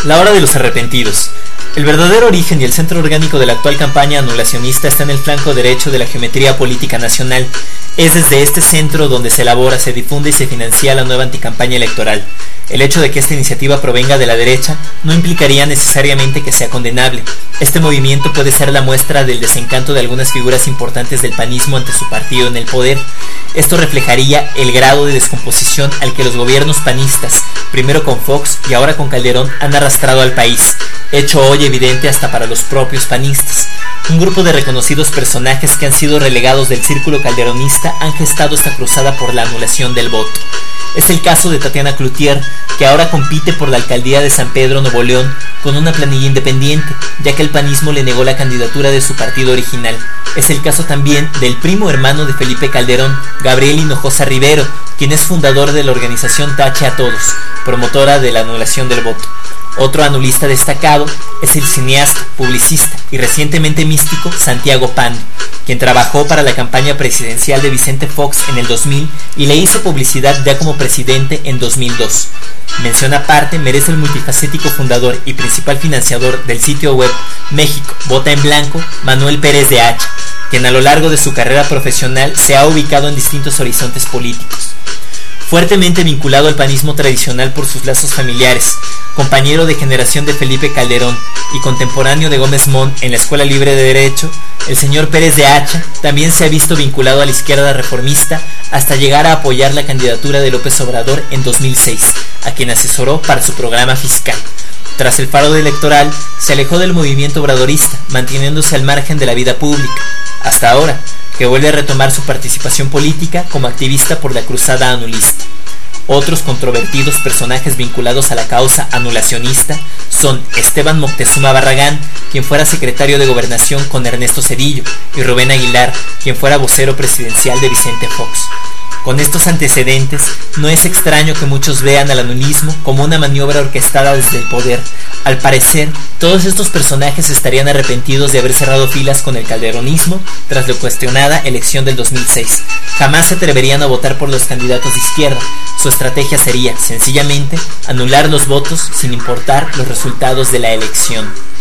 La hora de los arrepentidos. El verdadero origen y el centro orgánico de la actual campaña anulacionista está en el flanco derecho de la geometría política nacional. Es desde este centro donde se elabora, se difunde y se financia la nueva anticampaña electoral. El hecho de que esta iniciativa provenga de la derecha no implicaría necesariamente que sea condenable. Este movimiento puede ser la muestra del desencanto de algunas figuras importantes del panismo ante su partido en el poder. Esto reflejaría el grado de descomposición al que los gobiernos panistas, primero con Fox y ahora con Calderón, han arrastrado al país, hecho hoy evidente hasta para los propios panistas. Un grupo de reconocidos personajes que han sido relegados del círculo calderonista han gestado esta cruzada por la anulación del voto. Es el caso de Tatiana Cloutier, que ahora compite por la alcaldía de San Pedro, Nuevo León, con una planilla independiente, ya que el panismo le negó la candidatura de su partido original. Es el caso también del primo hermano de Felipe Calderón, Gabriel Hinojosa Rivero, quien es fundador de la organización Tache a Todos, promotora de la anulación del voto. Otro anulista destacado es el cineasta, publicista y recientemente místico Santiago Pando, quien trabajó para la campaña presidencial de Vicente Fox en el 2000 y le hizo publicidad ya como presidente en 2002. Mención aparte merece el multifacético fundador y principal financiador del sitio web México Vota en Blanco, Manuel Pérez de Hacha, quien a lo largo de su carrera profesional se ha ubicado en distintos horizontes políticos. Fuertemente vinculado al panismo tradicional por sus lazos familiares, compañero de generación de Felipe Calderón y contemporáneo de Gómez Montt en la Escuela Libre de Derecho, el señor Pérez de Hacha también se ha visto vinculado a la izquierda reformista hasta llegar a apoyar la candidatura de López Obrador en 2006, a quien asesoró para su programa fiscal. Tras el fraude electoral, se alejó del movimiento obradorista, manteniéndose al margen de la vida pública, hasta ahora, que vuelve a retomar su participación política como activista por la cruzada anulista. Otros controvertidos personajes vinculados a la causa anulacionista son Esteban Moctezuma Barragán, quien fuera secretario de Gobernación con Ernesto Zedillo, y Rubén Aguilar, quien fuera vocero presidencial de Vicente Fox. Con estos antecedentes, no es extraño que muchos vean al anulismo como una maniobra orquestada desde el poder. Al parecer, todos estos personajes estarían arrepentidos de haber cerrado filas con el calderonismo tras la cuestionada elección del 2006. Jamás se atreverían a votar por los candidatos de izquierda. Su estrategia sería, sencillamente, anular los votos sin importar los resultados de la elección.